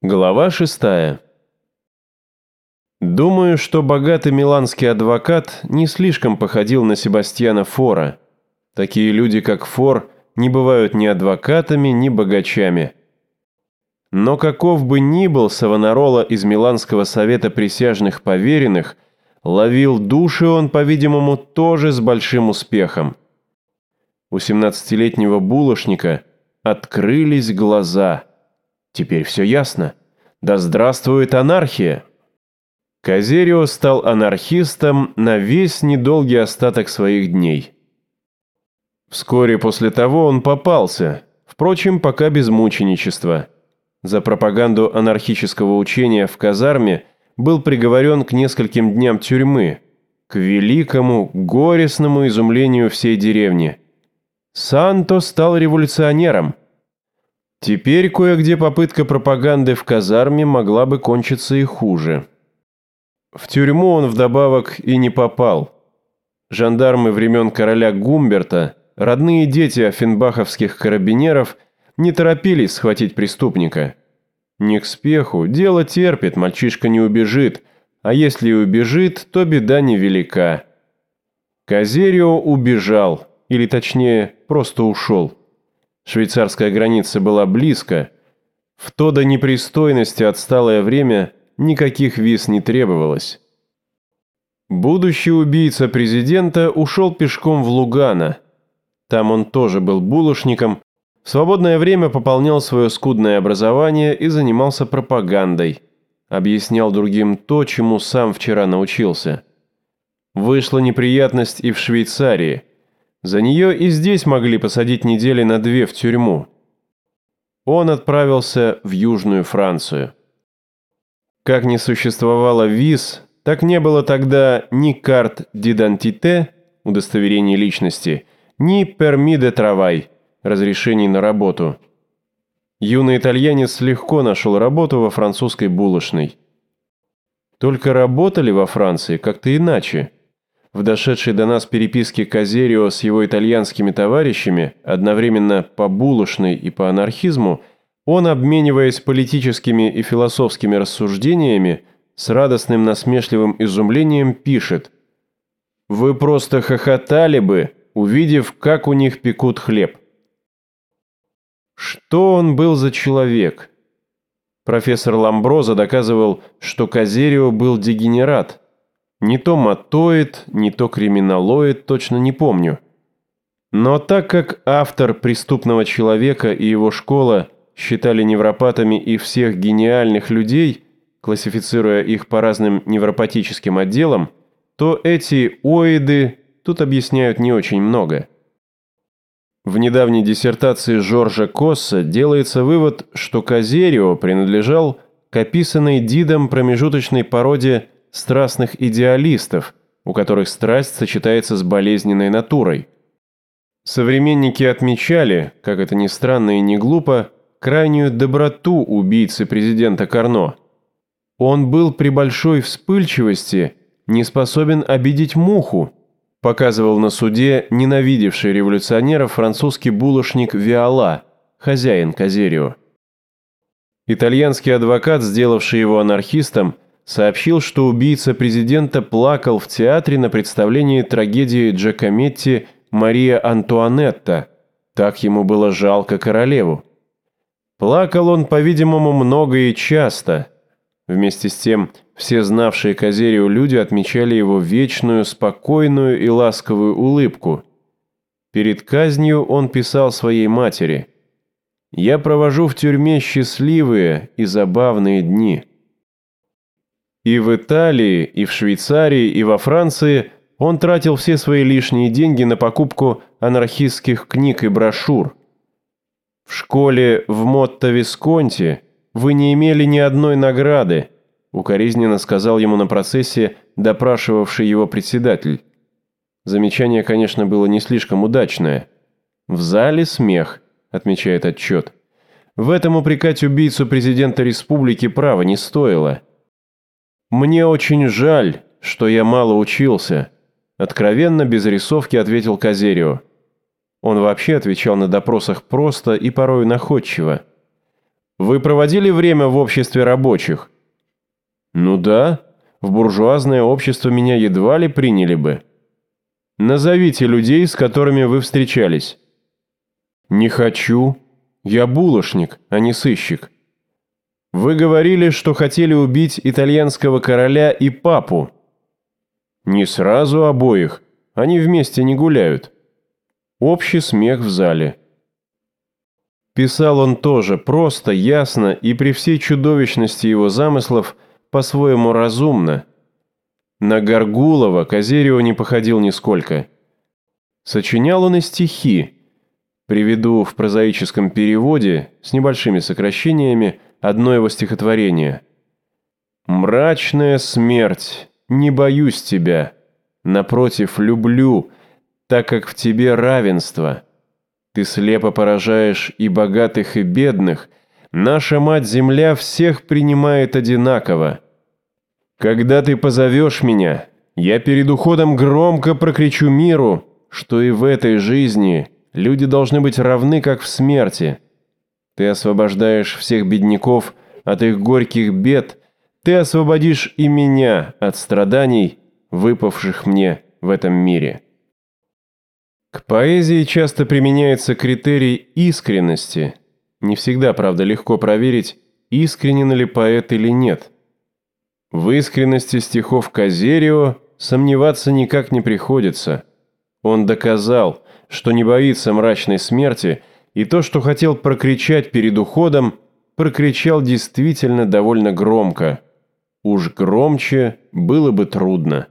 Глава 6. Думаю, что богатый миланский адвокат не слишком походил на Себастьяна Фора. Такие люди, как Фор, не бывают ни адвокатами, ни богачами. Но каков бы ни был Савонарола из Миланского совета присяжных поверенных, ловил души он, по-видимому, тоже с большим успехом. У 17-летнего булочника открылись глаза. Теперь все ясно. Да здравствует анархия! Козерио стал анархистом на весь недолгий остаток своих дней. Вскоре после того он попался, впрочем, пока без мученичества. За пропаганду анархического учения в казарме был приговорен к нескольким дням тюрьмы, к великому, горестному изумлению всей деревни. Санто стал революционером. Теперь кое-где попытка пропаганды в казарме могла бы кончиться и хуже. В тюрьму он вдобавок и не попал. Жандармы времен короля Гумберта, родные дети оффенбаховских карабинеров, не торопились схватить преступника. Не к спеху, дело терпит, мальчишка не убежит, а если и убежит, то беда невелика. Козерио убежал, или точнее, просто ушел. Швейцарская граница была близко. В то до непристойности отсталое время никаких виз не требовалось. Будущий убийца президента ушел пешком в Лугано. Там он тоже был булочником, в свободное время пополнял свое скудное образование и занимался пропагандой. Объяснял другим то, чему сам вчера научился. Вышла неприятность и в Швейцарии. За нее и здесь могли посадить недели на 2 в тюрьму. Он отправился в Южную Францию. Как не существовало виз, так не было тогда ни карт d'identité, удостоверений личности, ни permis de travail, разрешений на работу. Юный итальянец легко нашел работу во французской булочной. Только работали во Франции как-то иначе. В дошедшей до нас переписке Козерио с его итальянскими товарищами, одновременно по булочной и по анархизму, он, обмениваясь политическими и философскими рассуждениями, с радостным насмешливым изумлением пишет: «Вы просто хохотали бы, увидев, как у них пекут хлеб». Что он был за человек? Профессор Ламброзо доказывал, что Козерио был дегенерат. Не то матоид, не то криминалоид, точно не помню. Но так как автор «Преступного человека» и его школа считали невропатами и всех гениальных людей, классифицируя их по разным невропатическим отделам, то эти оиды тут объясняют не очень много. В недавней диссертации Жоржа Косса делается вывод, что Козерио принадлежал к описанной Дидом промежуточной породе страстных идеалистов, у которых страсть сочетается с болезненной натурой. Современники отмечали, как это ни странно и не глупо, крайнюю доброту убийцы президента Карно. Он был при большой вспыльчивости не способен обидеть муху, показывал на суде ненавидевший революционеров французский булочник Виола, хозяин Козерио. Итальянский адвокат, сделавший его анархистом, сообщил, что убийца президента плакал в театре на представлении трагедии Джакометти «Мария Антуанетта». Так ему было жалко королеву. Плакал он, по-видимому, много и часто. Вместе с тем, все знавшие Козерио люди отмечали его вечную, спокойную и ласковую улыбку. Перед казнью он писал своей матери: «Я провожу в тюрьме счастливые и забавные дни». И в Италии, и в Швейцарии, и во Франции он тратил все свои лишние деньги на покупку анархистских книг и брошюр. В школе в Мотто-Висконти вы не имели ни одной награды, укоризненно сказал ему на процессе допрашивавший его председатель. Замечание, конечно, было не слишком удачное. «В зале смех», отмечает отчет. В этом упрекать убийцу президента республики права не стоило. «Мне очень жаль, что я мало учился», откровенно, без рисовки ответил Козерио. Он вообще отвечал на допросах просто и порою находчиво. Вы проводили время в обществе рабочих? Ну да, в буржуазное общество меня едва ли приняли бы. Назовите людей, с которыми вы встречались. Не хочу. Я булочник, а не сыщик. Вы говорили, что хотели убить итальянского короля и папу. Не сразу обоих, они вместе не гуляют. Общий смех в зале. Писал он тоже просто, ясно и при всей чудовищности его замыслов по-своему разумно. На Гаргулова Козерио не походил нисколько. Сочинял он и стихи. Приведу в прозаическом переводе, с небольшими сокращениями, одно его стихотворение. «Мрачная смерть, не боюсь тебя, напротив, люблю, так как в тебе равенство. Ты слепо поражаешь и богатых, и бедных, наша мать-земля всех принимает одинаково. Когда ты позовешь меня, я перед уходом громко прокричу миру, что и в этой жизни люди должны быть равны, как в смерти. Ты освобождаешь всех бедняков от их горьких бед, ты освободишь и меня от страданий, выпавших мне в этом мире». К поэзии часто применяется критерий искренности. Не всегда, правда, легко проверить, искренен ли поэт или нет. В искренности стихов Козерио сомневаться никак не приходится. Он доказал, что не боится мрачной смерти, и то, что хотел прокричать перед уходом, прокричал действительно довольно громко. Уж громче было бы трудно.